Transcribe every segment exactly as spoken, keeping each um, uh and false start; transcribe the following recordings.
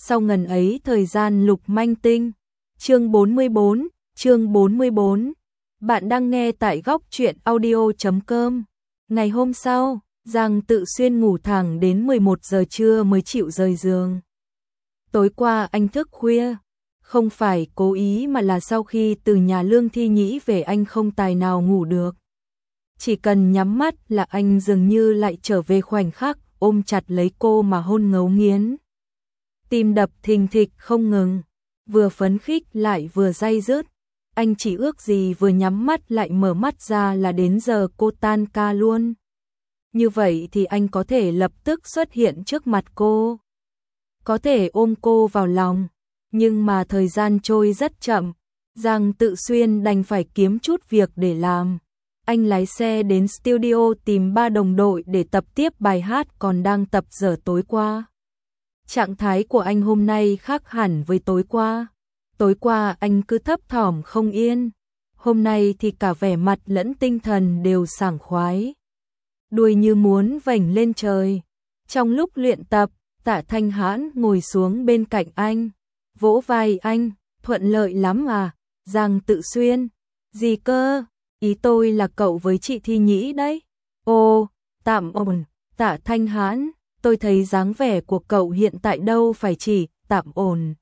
sau ngần ấy thời gian Lục Manh Tinh. Chương bốn mươi bốn, chương bốn mươi bốn. Bạn đang nghe tại góc truyện audio chấm com. Ngày hôm sau, Giang Tự Xuyên ngủ thẳng đến mười một giờ trưa mới chịu rời giường. Tối qua anh thức khuya, không phải cố ý mà là sau khi từ nhà Lương Thi Nhĩ về anh không tài nào ngủ được. Chỉ cần nhắm mắt là anh dường như lại trở về khoảnh khắc ôm chặt lấy cô mà hôn ngấu nghiến. Tim đập thình thịch không ngừng, vừa phấn khích lại vừa day dứt. Anh chỉ ước gì vừa nhắm mắt lại mở mắt ra là đến giờ cô tan ca luôn. Như vậy thì anh có thể lập tức xuất hiện trước mặt cô, có thể ôm cô vào lòng. Nhưng mà thời gian trôi rất chậm, Giang Tự Xuyên đành phải kiếm chút việc để làm. Anh lái xe đến studio tìm ba đồng đội để tập tiếp bài hát còn đang tập dở tối qua. Trạng thái của anh hôm nay khác hẳn với tối qua. Tối qua anh cứ thấp thỏm không yên, hôm nay thì cả vẻ mặt lẫn tinh thần đều sảng khoái. Đuôi như muốn vểnh lên trời. Trong lúc luyện tập, Tạ Thanh Hãn ngồi xuống bên cạnh anh, vỗ vai anh, thuận lợi lắm à, Giang Tự Xuyên. Gì cơ? Ý tôi là cậu với chị Thi Nhĩ đấy. Ồ, tạm ổn, Tạ Thanh Hãn, tôi thấy dáng vẻ của cậu hiện tại đâu phải chỉ tạm ổn,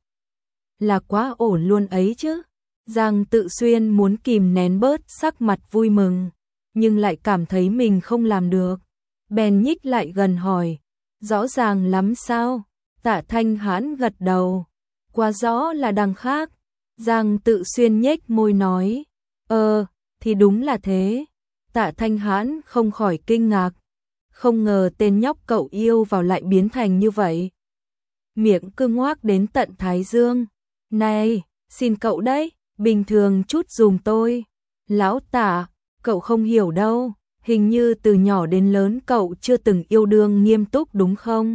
là quá ổn luôn ấy chứ. Giang Tự Xuyên muốn kìm nén bớt sắc mặt vui mừng, nhưng lại cảm thấy mình không làm được. Bèn nhích lại gần hỏi, rõ ràng lắm sao? Tạ Thanh Hãn gật đầu, quá rõ là đằng khác. Giang Tự Xuyên nhếch môi nói, ờ, thì đúng là thế. Tạ Thanh Hãn không khỏi kinh ngạc, không ngờ tên nhóc cậu yêu vào lại biến thành như vậy. Miệng cứ ngoác đến tận thái dương. Này, xin cậu đấy, bình thường chút dùm tôi. Lão Tạ, cậu không hiểu đâu, hình như từ nhỏ đến lớn cậu chưa từng yêu đương nghiêm túc đúng không?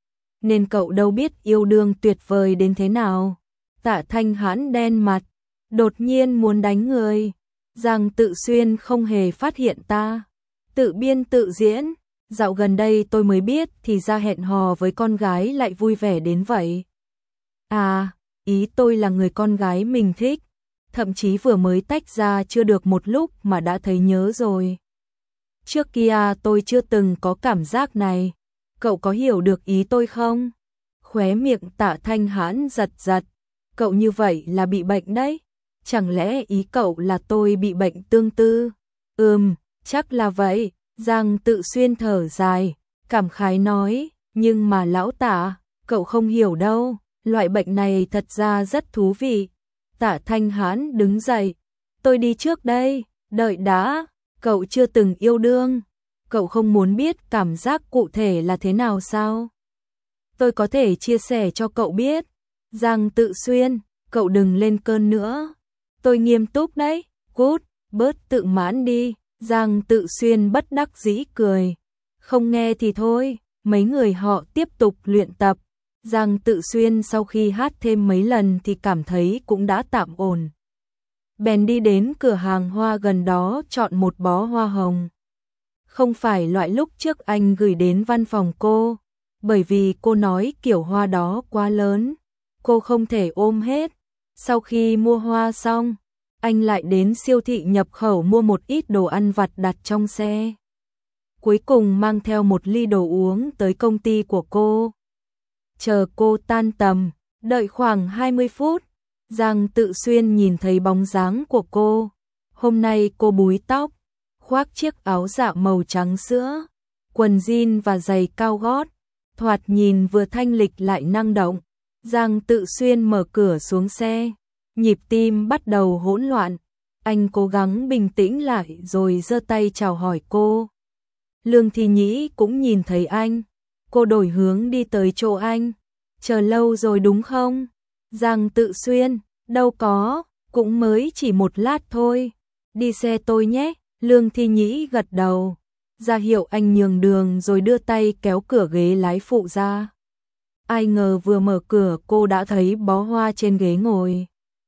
Nên cậu đâu biết yêu đương tuyệt vời đến thế nào. Tạ Thanh Hãn đen mặt, đột nhiên muốn đánh người. Giang Tự Xuyên không hề phát hiện ta tự biên tự diễn. Dạo gần đây tôi mới biết thì ra hẹn hò với con gái lại vui vẻ đến vậy. À, ý tôi là người con gái mình thích, thậm chí vừa mới tách ra chưa được một lúc mà đã thấy nhớ rồi. Trước kia tôi chưa từng có cảm giác này, cậu có hiểu được ý tôi không? Khóe miệng Tạ Thanh Hãn giật giật, cậu như vậy là bị bệnh đấy. Chẳng lẽ ý cậu là tôi bị bệnh tương tư? Ừm, chắc là vậy. Giang Tự Xuyên thở dài, cảm khái nói, nhưng mà lão Tạ, cậu không hiểu đâu, loại bệnh này thật ra rất thú vị. Tạ Thanh Hãn đứng dậy, tôi đi trước đây, đợi đã, cậu chưa từng yêu đương, cậu không muốn biết cảm giác cụ thể là thế nào sao? Tôi có thể chia sẻ cho cậu biết. Giang Tự Xuyên, cậu đừng lên cơn nữa. Tôi nghiêm túc đấy, cút, bớt tự mãn đi. Giang Tự Xuyên bất đắc dĩ cười. Không nghe thì thôi, mấy người họ tiếp tục luyện tập. Giang Tự Xuyên sau khi hát thêm mấy lần thì cảm thấy cũng đã tạm ổn. Bèn đi đến cửa hàng hoa gần đó chọn một bó hoa hồng. Không phải loại lúc trước anh gửi đến văn phòng cô, bởi vì cô nói kiểu hoa đó quá lớn, cô không thể ôm hết. Sau khi mua hoa xong, anh lại đến siêu thị nhập khẩu mua một ít đồ ăn vặt đặt trong xe. Cuối cùng mang theo một ly đồ uống tới công ty của cô. Chờ cô tan tầm, đợi khoảng hai mươi phút, Giang Tự Xuyên nhìn thấy bóng dáng của cô. Hôm nay cô búi tóc, khoác chiếc áo dạ màu trắng sữa, quần jean và giày cao gót, thoạt nhìn vừa thanh lịch lại năng động. Giang Tự Xuyên mở cửa xuống xe, nhịp tim bắt đầu hỗn loạn. Anh cố gắng bình tĩnh lại rồi giơ tay chào hỏi cô. Lương Thi Nhĩ cũng nhìn thấy anh, cô đổi hướng đi tới chỗ anh. Chờ lâu rồi đúng không? Giang Tự Xuyên, đâu có, cũng mới chỉ một lát thôi. Đi xe tôi nhé. Lương Thi Nhĩ gật đầu, ra hiệu anh nhường đường rồi đưa tay kéo cửa ghế lái phụ ra. Ai ngờ vừa mở cửa cô đã thấy bó hoa trên ghế ngồi.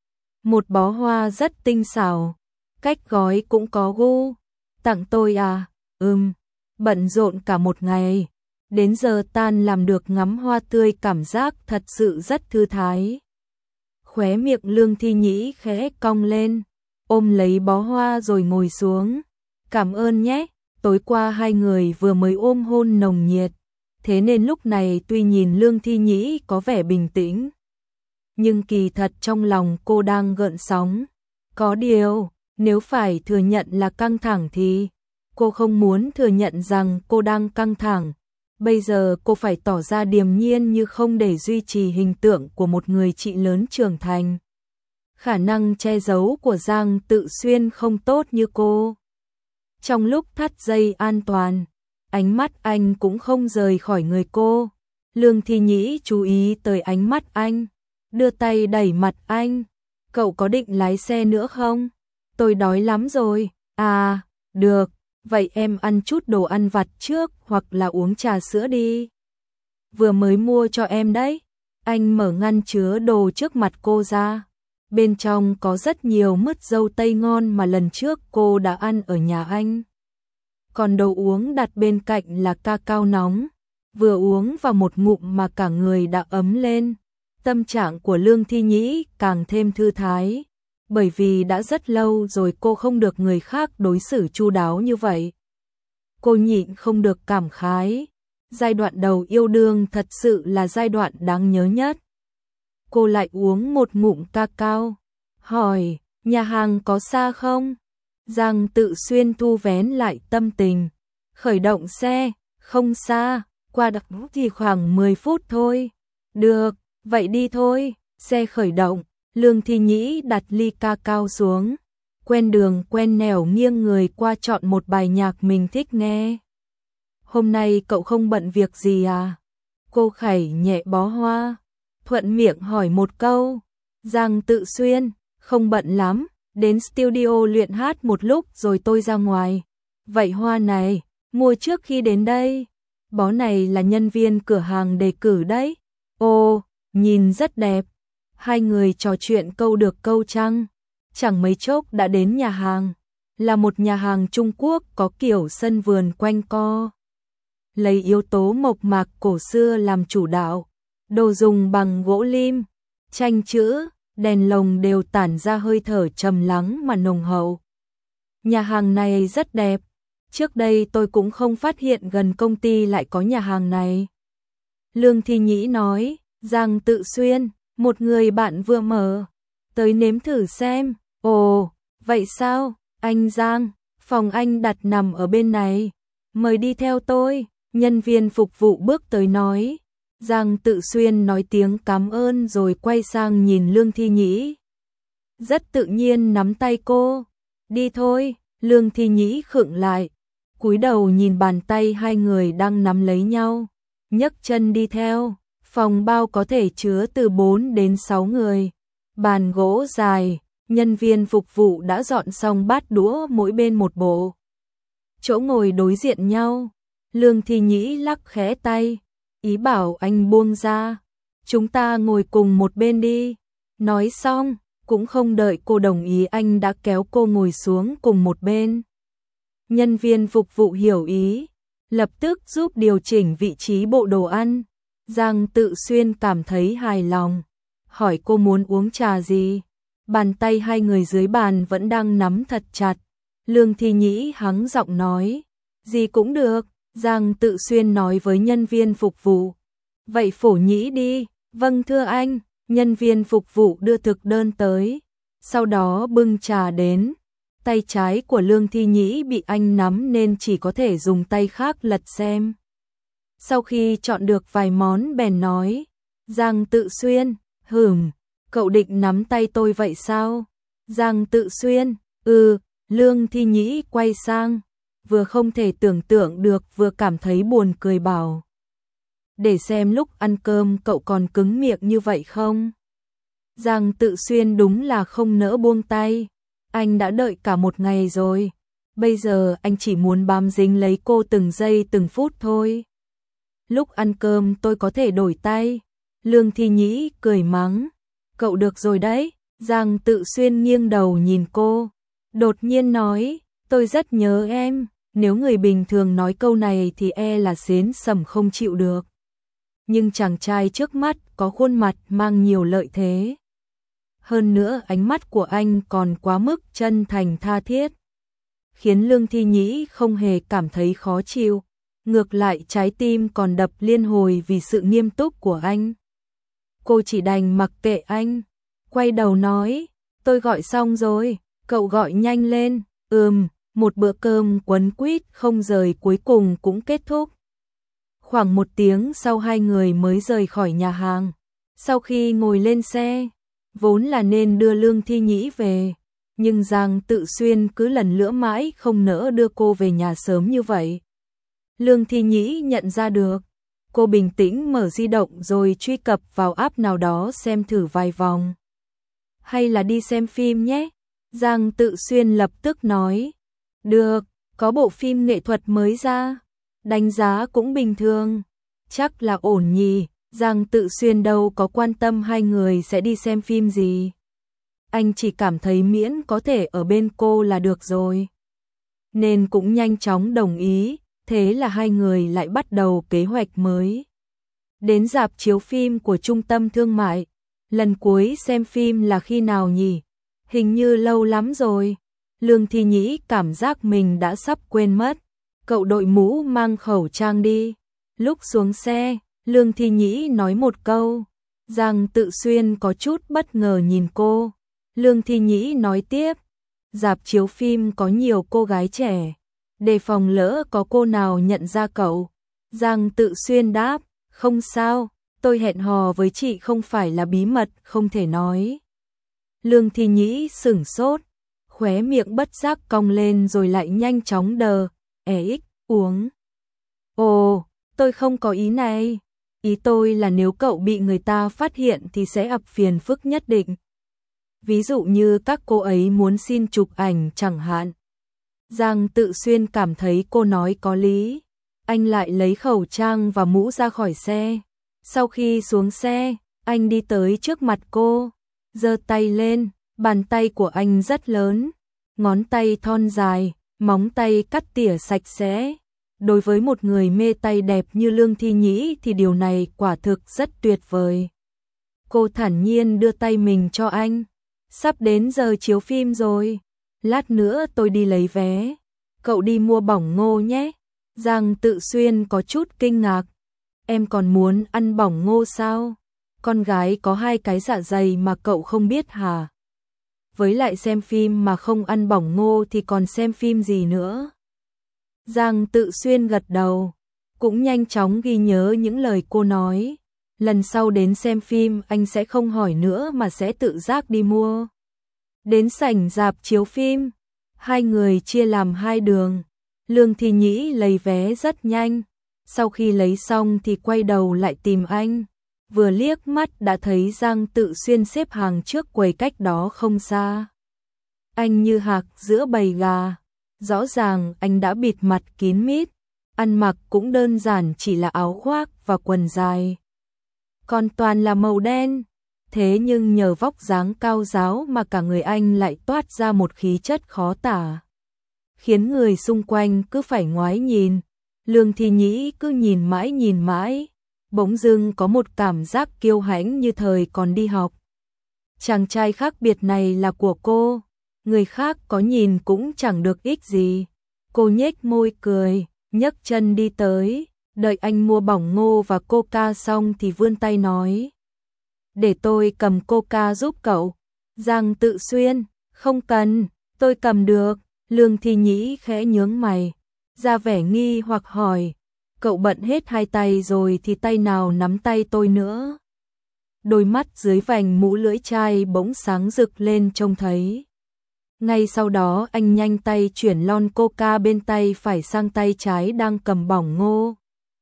Một bó hoa rất tinh xảo, cách gói cũng có gu. Tặng tôi à? Ừm, bận rộn cả một ngày, Đến giờ tan làm được ngắm hoa tươi cảm giác thật sự rất thư thái. Khóe miệng Lương Thi Nhĩ khẽ cong lên, ôm lấy bó hoa rồi ngồi xuống. Cảm ơn nhé, tối qua hai người vừa mới ôm hôn nồng nhiệt, thế nên lúc này tuy nhìn Lương Thi Nhĩ có vẻ bình tĩnh, nhưng kỳ thật trong lòng cô đang gợn sóng. Có điều, nếu phải thừa nhận là căng thẳng thì cô không muốn thừa nhận rằng cô đang căng thẳng. Bây giờ cô phải tỏ ra điềm nhiên như không để duy trì hình tượng của một người chị lớn trưởng thành. Khả năng che giấu của Giang Tự Xuyên không tốt như cô. Trong lúc thắt dây an toàn, ánh mắt anh cũng không rời khỏi người cô. Lương Thi Nhĩ chú ý tới ánh mắt anh, đưa tay đẩy mặt anh. Cậu có định lái xe nữa không? Tôi đói lắm rồi. À, được, vậy em ăn chút đồ ăn vặt trước hoặc là uống trà sữa đi. Vừa mới mua cho em đấy. Anh mở ngăn chứa đồ trước mặt cô ra. Bên trong có rất nhiều mứt dâu tây ngon mà lần trước cô đã ăn ở nhà anh. Còn đồ uống đặt bên cạnh là cacao nóng. Vừa uống vào một ngụm mà cả người đã ấm lên. Tâm trạng của Lương Thi Nhĩ càng thêm thư thái, bởi vì đã rất lâu rồi cô không được người khác đối xử chu đáo như vậy. Cô nhịn không được cảm khái, giai đoạn đầu yêu đương thật sự là giai đoạn đáng nhớ nhất. Cô lại uống một ngụm cacao, hỏi, nhà hàng có xa không? Giang Tự Xuyên thu vén lại tâm tình, khởi động xe, không xa, qua đặc thì khoảng mười phút thôi. Được, vậy đi thôi. Xe khởi động, Lương Thi Nhĩ đặt ly cacao xuống, quen đường quen nẻo nghiêng người qua chọn một bài nhạc mình thích nghe. Hôm nay cậu không bận việc gì à? Cô khẩy nhẹ bó hoa, thuận miệng hỏi một câu. Giang Tự Xuyên, không bận lắm, đến studio luyện hát một lúc rồi tôi ra ngoài. Vậy hoa này, mua trước khi đến đây. Bó này là nhân viên cửa hàng đề cử đấy. Ồ, nhìn rất đẹp. Hai người trò chuyện câu được câu trăng, chẳng mấy chốc đã đến nhà hàng. Là một nhà hàng Trung Quốc có kiểu sân vườn quanh co, lấy yếu tố mộc mạc cổ xưa làm chủ đạo. Đồ dùng bằng gỗ lim, tranh chữ, đèn lồng đều tản ra hơi thở trầm lắng mà nồng hậu. Nhà hàng này rất đẹp. Trước đây tôi cũng không phát hiện gần công ty lại có nhà hàng này. Lương Thi Nhĩ nói. Giang Tự Xuyên, một người bạn vừa mở, tới nếm thử xem. Ồ, vậy sao? Anh Giang, phòng anh đặt nằm ở bên này. Mời đi theo tôi. Nhân viên phục vụ bước tới nói. Giang Tự Xuyên nói tiếng cảm ơn rồi quay sang nhìn Lương Thi Nhĩ. Rất tự nhiên nắm tay cô. Đi thôi. Lương Thi Nhĩ khựng lại, cúi đầu nhìn bàn tay hai người đang nắm lấy nhau, nhấc chân đi theo. Phòng bao có thể chứa từ bốn đến sáu người. Bàn gỗ dài, nhân viên phục vụ đã dọn xong bát đũa mỗi bên một bộ. Chỗ ngồi đối diện nhau. Lương Thi Nhĩ lắc khẽ tay, ý bảo anh buông ra. Chúng ta ngồi cùng một bên đi. Nói xong, cũng không đợi cô đồng ý anh đã kéo cô ngồi xuống cùng một bên. Nhân viên phục vụ hiểu ý, lập tức giúp điều chỉnh vị trí bộ đồ ăn. Giang Tự Xuyên cảm thấy hài lòng, hỏi cô muốn uống trà gì. Bàn tay hai người dưới bàn vẫn đang nắm thật chặt. Lương Thi Nhĩ hắng giọng nói, gì cũng được. Giang Tự Xuyên nói với nhân viên phục vụ, vậy Phổ Nhĩ đi. Vâng thưa anh. Nhân viên phục vụ đưa thực đơn tới, sau đó bưng trà đến. Tay trái của Lương Thi Nhĩ bị anh nắm nên chỉ có thể dùng tay khác lật xem. Sau khi chọn được vài món bèn nói, Giang Tự Xuyên, hửm, cậu định nắm tay tôi vậy sao? Giang Tự Xuyên, ừ. Lương Thi Nhĩ quay sang, vừa không thể tưởng tượng được vừa cảm thấy buồn cười bảo, để xem lúc ăn cơm cậu còn cứng miệng như vậy không? Giang Tự Xuyên đúng là không nỡ buông tay. Anh đã đợi cả một ngày rồi. Bây giờ anh chỉ muốn bám dính lấy cô từng giây từng phút thôi. Lúc ăn cơm tôi có thể đổi tay. Lương Thi Nhĩ cười mắng. Cậu được rồi đấy. Giang Tự Xuyên nghiêng đầu nhìn cô, đột nhiên nói, tôi rất nhớ em. Nếu người bình thường nói câu này thì e là xến sẩm không chịu được. Nhưng chàng trai trước mắt có khuôn mặt mang nhiều lợi thế. Hơn nữa ánh mắt của anh còn quá mức chân thành tha thiết, khiến Lương Thi Nhĩ không hề cảm thấy khó chịu, ngược lại trái tim còn đập liên hồi vì sự nghiêm túc của anh. Cô chỉ đành mặc kệ anh, quay đầu nói, tôi gọi xong rồi, cậu gọi nhanh lên. Ừm, một bữa cơm quấn quýt không rời cuối cùng cũng kết thúc. Khoảng một tiếng sau hai người mới rời khỏi nhà hàng. Sau khi ngồi lên xe, vốn là nên đưa Lương Thi Nhĩ về, nhưng Giang Tự Xuyên cứ lần lữa mãi không nỡ đưa cô về nhà sớm như vậy. Lương Thi Nhĩ nhận ra được, cô bình tĩnh mở di động rồi truy cập vào app nào đó xem thử vài vòng. Hay là đi xem phim nhé? Giang Tự Xuyên lập tức nói. Được, có bộ phim nghệ thuật mới ra, đánh giá cũng bình thường, chắc là ổn nhỉ. Giang Tự Xuyên đâu có quan tâm hai người sẽ đi xem phim gì. Anh chỉ cảm thấy miễn có thể ở bên cô là được rồi. Nên cũng nhanh chóng đồng ý, thế là hai người lại bắt đầu kế hoạch mới. Đến rạp chiếu phim của trung tâm thương mại, lần cuối xem phim là khi nào nhỉ? Hình như lâu lắm rồi. Lương Thi Nhĩ cảm giác mình đã sắp quên mất. Cậu đội mũ mang khẩu trang đi. Lúc xuống xe, Lương Thi Nhĩ nói một câu. Giang Tự Xuyên có chút bất ngờ nhìn cô. Lương Thi Nhĩ nói tiếp. Rạp chiếu phim có nhiều cô gái trẻ, đề phòng lỡ có cô nào nhận ra cậu. Giang Tự Xuyên đáp. Không sao, tôi hẹn hò với chị không phải là bí mật không thể nói. Lương Thi Nhĩ sửng sốt, khóe miệng bất giác cong lên rồi lại nhanh chóng đờ. Ếch, uống. Ồ, tôi không có ý này. Ý tôi là nếu cậu bị người ta phát hiện thì sẽ ập phiền phức nhất định. Ví dụ như các cô ấy muốn xin chụp ảnh chẳng hạn. Giang Tự Xuyên cảm thấy cô nói có lý. Anh lại lấy khẩu trang và mũ ra khỏi xe. Sau khi xuống xe, anh đi tới trước mặt cô, giơ tay lên, bàn tay của anh rất lớn, ngón tay thon dài, móng tay cắt tỉa sạch sẽ. Đối với một người mê tay đẹp như Lương Thi Nhĩ thì điều này quả thực rất tuyệt vời. Cô thản nhiên đưa tay mình cho anh. Sắp đến giờ chiếu phim rồi, lát nữa tôi đi lấy vé, cậu đi mua bỏng ngô nhé. Giang Tự Xuyên có chút kinh ngạc. Em còn muốn ăn bỏng ngô sao? Con gái có hai cái dạ dày mà cậu không biết hả? Với lại xem phim mà không ăn bỏng ngô thì còn xem phim gì nữa? Giang Tự Xuyên gật đầu, cũng nhanh chóng ghi nhớ những lời cô nói. Lần sau đến xem phim anh sẽ không hỏi nữa mà sẽ tự giác đi mua. Đến sảnh rạp chiếu phim, hai người chia làm hai đường. Lương Thi Nhĩ lấy vé rất nhanh, sau khi lấy xong thì quay đầu lại tìm anh. Vừa liếc mắt đã thấy Giang Tự Xuyên xếp hàng trước quầy cách đó không xa. Anh như hạc giữa bầy gà, rõ ràng anh đã bịt mặt kín mít, ăn mặc cũng đơn giản chỉ là áo khoác và quần dài. Còn toàn là màu đen, thế nhưng nhờ vóc dáng cao ráo mà cả người anh lại toát ra một khí chất khó tả, khiến người xung quanh cứ phải ngoái nhìn. Lương Thi Nhĩ cứ nhìn mãi nhìn mãi, bỗng dưng có một cảm giác kiêu hãnh như thời còn đi học. Chàng trai khác biệt này là của cô, người khác có nhìn cũng chẳng được ích gì. Cô nhếch môi cười, nhấc chân đi tới, đợi anh mua bỏng ngô và coca xong thì vươn tay nói. Để tôi cầm coca giúp cậu. Giang Tự Xuyên, không cần, tôi cầm được. Lương Thi Nhĩ khẽ nhướng mày, ra vẻ nghi hoặc hỏi, cậu bận hết hai tay rồi thì tay nào nắm tay tôi nữa? Đôi mắt dưới vành mũ lưỡi chai bỗng sáng rực lên trông thấy. Ngay sau đó anh nhanh tay chuyển lon coca bên tay phải sang tay trái đang cầm bỏng ngô,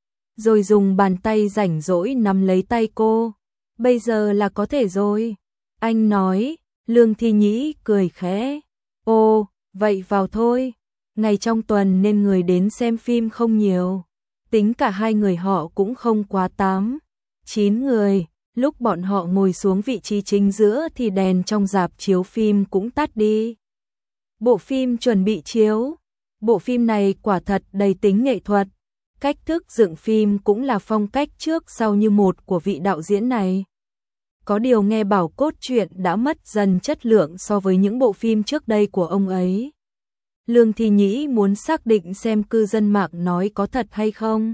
rồi dùng bàn tay rảnh rỗi nắm lấy tay cô. Bây giờ là có thể rồi, anh nói. Lương Thi Nhĩ cười khẽ, ô, vậy vào thôi. Ngày trong tuần nên người đến xem phim không nhiều, tính cả hai người họ cũng không quá tám, chín người. Lúc bọn họ ngồi xuống vị trí chính giữa thì đèn trong rạp chiếu phim cũng tắt đi. Bộ phim chuẩn bị chiếu, Bộ phim này quả thật đầy tính nghệ thuật, cách thức dựng phim cũng là phong cách trước sau như một của vị đạo diễn này. Có điều nghe bảo cốt truyện đã mất dần chất lượng so với những bộ phim trước đây của ông ấy. Lương Thi Nhĩ muốn xác định xem cư dân mạng nói có thật hay không.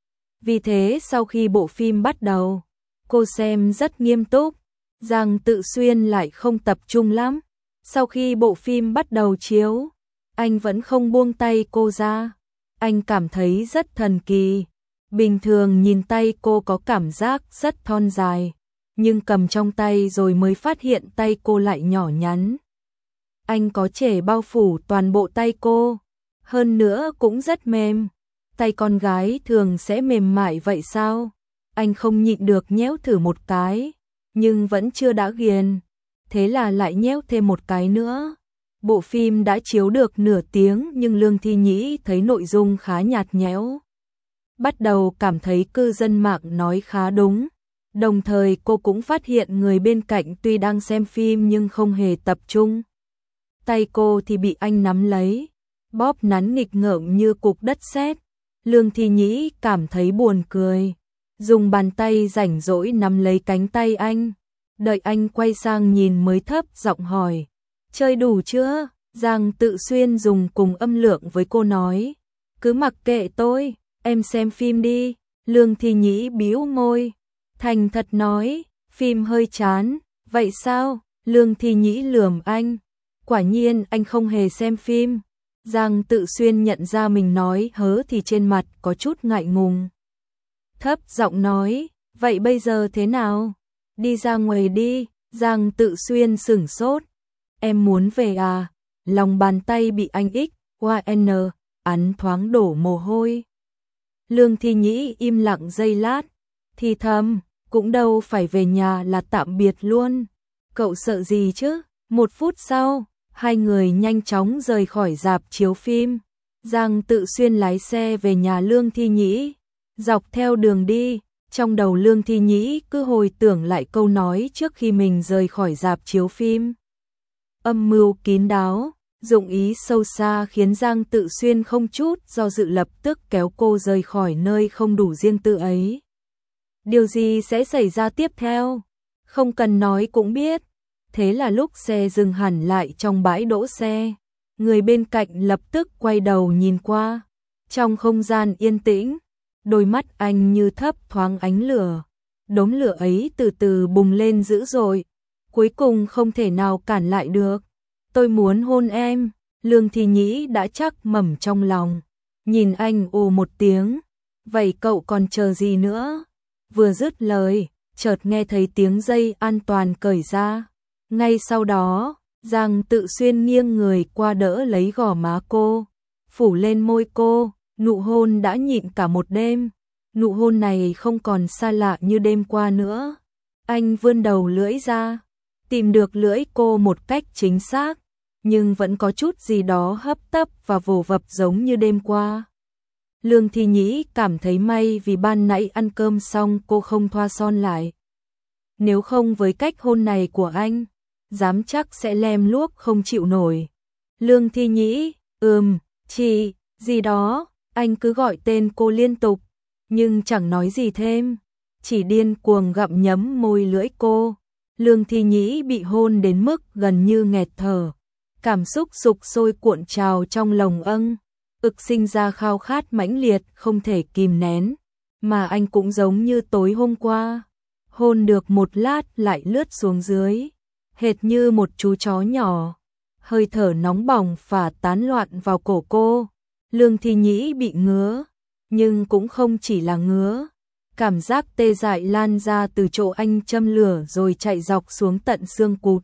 Vì thế sau khi bộ phim bắt đầu, cô xem rất nghiêm túc, Giang Tự Xuyên lại không tập trung lắm. Sau khi bộ phim bắt đầu chiếu, anh vẫn không buông tay cô ra. Anh cảm thấy rất thần kỳ. Bình thường nhìn tay cô có cảm giác rất thon dài, nhưng cầm trong tay rồi mới phát hiện tay cô lại nhỏ nhắn. Anh có thể bao phủ toàn bộ tay cô, hơn nữa cũng rất mềm. Tay con gái thường sẽ mềm mại vậy sao? Anh không nhịn được nhéo thử một cái, nhưng vẫn chưa đã ghiền. Thế là lại nhéo thêm một cái nữa. Bộ phim đã chiếu được nửa tiếng nhưng Lương Thi Nhĩ thấy nội dung khá nhạt nhẽo. Bắt đầu cảm thấy cư dân mạng nói khá đúng. Đồng thời cô cũng phát hiện người bên cạnh tuy đang xem phim nhưng không hề tập trung. Tay cô thì bị anh nắm lấy, bóp nắn nghịch ngợm như cục đất sét. Lương Thi Nhĩ cảm thấy buồn cười, dùng bàn tay rảnh rỗi nắm lấy cánh tay anh. Đợi anh quay sang nhìn mới thấp giọng hỏi, chơi đủ chưa? Giang Tự Xuyên dùng cùng âm lượng với cô nói, cứ mặc kệ tôi, em xem phim đi. Lương Thi Nhĩ bĩu môi, thành thật nói, phim hơi chán. Vậy sao? Lương Thi Nhĩ lườm anh, quả nhiên anh không hề xem phim. Giang Tự Xuyên nhận ra mình nói hớ thì trên mặt có chút ngại ngùng. Thấp giọng nói, vậy bây giờ thế nào? Đi ra ngoài đi. Giang Tự Xuyên sửng sốt, em muốn về à? Lòng bàn tay bị anh ích, qua n, ắn thoáng đổ mồ hôi. Lương Thi Nhĩ im lặng giây lát, thì thầm, cũng đâu phải về nhà là tạm biệt luôn. Cậu sợ gì chứ? Một phút sau, hai người nhanh chóng rời khỏi rạp chiếu phim. Giang Tự Xuyên lái xe về nhà Lương Thi Nhĩ. Dọc theo đường đi, trong đầu Lương Thi Nhĩ cứ hồi tưởng lại câu nói trước khi mình rời khỏi rạp chiếu phim. Âm mưu kín đáo, dụng ý sâu xa khiến Giang Tự Xuyên không chút do dự lập tức kéo cô rời khỏi nơi không đủ riêng tư ấy. Điều gì sẽ xảy ra tiếp theo? Không cần nói cũng biết. Thế là lúc xe dừng hẳn lại trong bãi đỗ xe, người bên cạnh lập tức quay đầu nhìn qua. Trong không gian yên tĩnh, đôi mắt anh như thấp thoáng ánh lửa. Đốm lửa ấy từ từ bùng lên dữ dội, cuối cùng không thể nào cản lại được. Tôi muốn hôn em. Lương Thi Nhĩ đã chắc mẩm trong lòng, nhìn anh ồ một tiếng. Vậy cậu còn chờ gì nữa? Vừa dứt lời, chợt nghe thấy tiếng dây an toàn cởi ra. Ngay sau đó, Giang Tự Xuyên nghiêng người qua đỡ lấy gò má cô, phủ lên môi cô, nụ hôn đã nhịn cả một đêm. Nụ hôn này không còn xa lạ như đêm qua nữa. Anh vươn đầu lưỡi ra, tìm được lưỡi cô một cách chính xác, nhưng vẫn có chút gì đó hấp tấp và vồ vập giống như đêm qua. Lương Thi Nhĩ cảm thấy may vì ban nãy ăn cơm xong cô không thoa son lại. Nếu không với cách hôn này của anh, dám chắc sẽ lem luốc không chịu nổi. Lương Thi Nhĩ, ừm, chị, gì đó, anh cứ gọi tên cô liên tục, nhưng chẳng nói gì thêm, chỉ điên cuồng gặm nhấm môi lưỡi cô. Lương Thi Nhĩ bị hôn đến mức gần như nghẹt thở, cảm xúc sục sôi cuộn trào trong lồng âng, ực sinh ra khao khát mãnh liệt không thể kìm nén, mà anh cũng giống như tối hôm qua, hôn được một lát lại lướt xuống dưới, hệt như một chú chó nhỏ. Hơi thở nóng bỏng phả tán loạn vào cổ cô. Lương Thi Nhĩ bị ngứa, nhưng cũng không chỉ là ngứa. Cảm giác tê dại lan ra từ chỗ anh châm lửa rồi chạy dọc xuống tận xương cụt,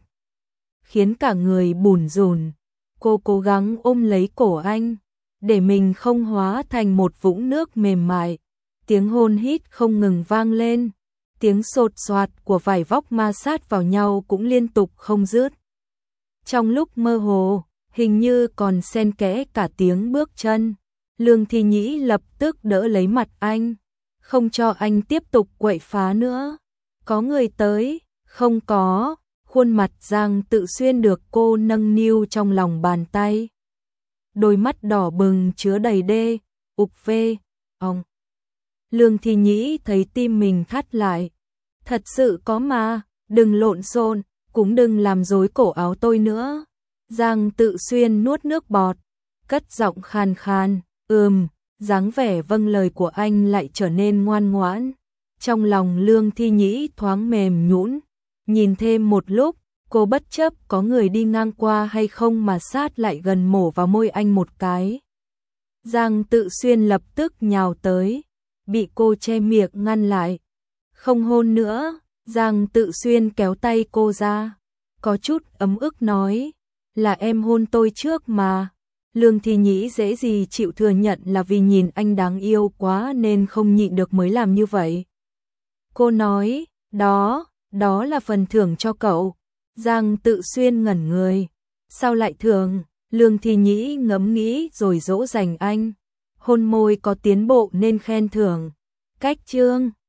khiến cả người bủn rủn. Cô cố gắng ôm lấy cổ anh, để mình không hóa thành một vũng nước mềm mại. Tiếng hôn hít không ngừng vang lên, tiếng sột soạt của vải vóc ma sát vào nhau cũng liên tục không dứt. Trong lúc mơ hồ, hình như còn xen kẽ cả tiếng bước chân, Lương Thi Nhĩ lập tức đỡ lấy mặt anh, không cho anh tiếp tục quậy phá nữa. Có người tới? Không có. Khuôn mặt Giang Tự Xuyên được cô nâng niu trong lòng bàn tay. đôi mắt đỏ bừng chứa đầy đê, ục vê, ông. Lương Thi Nhĩ thấy tim mình thắt lại. Thật sự có mà, đừng lộn xộn, cũng đừng làm rối cổ áo tôi nữa. Giang Tự Xuyên nuốt nước bọt, cất giọng khàn khàn, ừm, dáng vẻ vâng lời của anh lại trở nên ngoan ngoãn. Trong lòng Lương Thi Nhĩ thoáng mềm nhũn, nhìn thêm một lúc, cô bất chấp có người đi ngang qua hay không mà sát lại gần mổ vào môi anh một cái. Giang Tự Xuyên lập tức nhào tới, bị cô che miệng ngăn lại. Không hôn nữa, Giang Tự Xuyên kéo tay cô ra, có chút ấm ức nói, là em hôn tôi trước mà. Lương Thi Nhĩ dễ gì chịu thừa nhận là vì nhìn anh đáng yêu quá nên không nhịn được mới làm như vậy. Cô nói, đó, đó là phần thưởng cho cậu. Giang Tự Xuyên ngẩn người, sao lại thưởng? Lương Thi Nhĩ ngẫm nghĩ rồi dỗ dành anh, hôn môi có tiến bộ nên khen thưởng. Cách chương